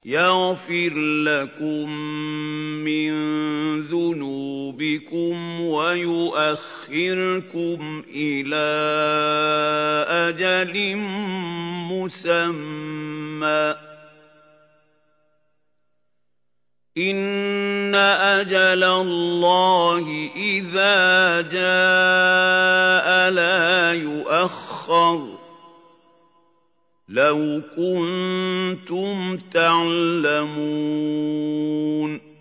يَغْفِرْ لَكُم مِّن ذُنُوبِكُمْ وَيُؤَخِّرْكُمْ إِلَىٰ أَجَلٍ مُّسَمًّى ۚ إِنَّ أَجَلَ اللَّهِ إِذَا جَاءَ لَا يُؤَخَّرُ ۖ لَوْ كُنتُمْ تَعْلَمُونَ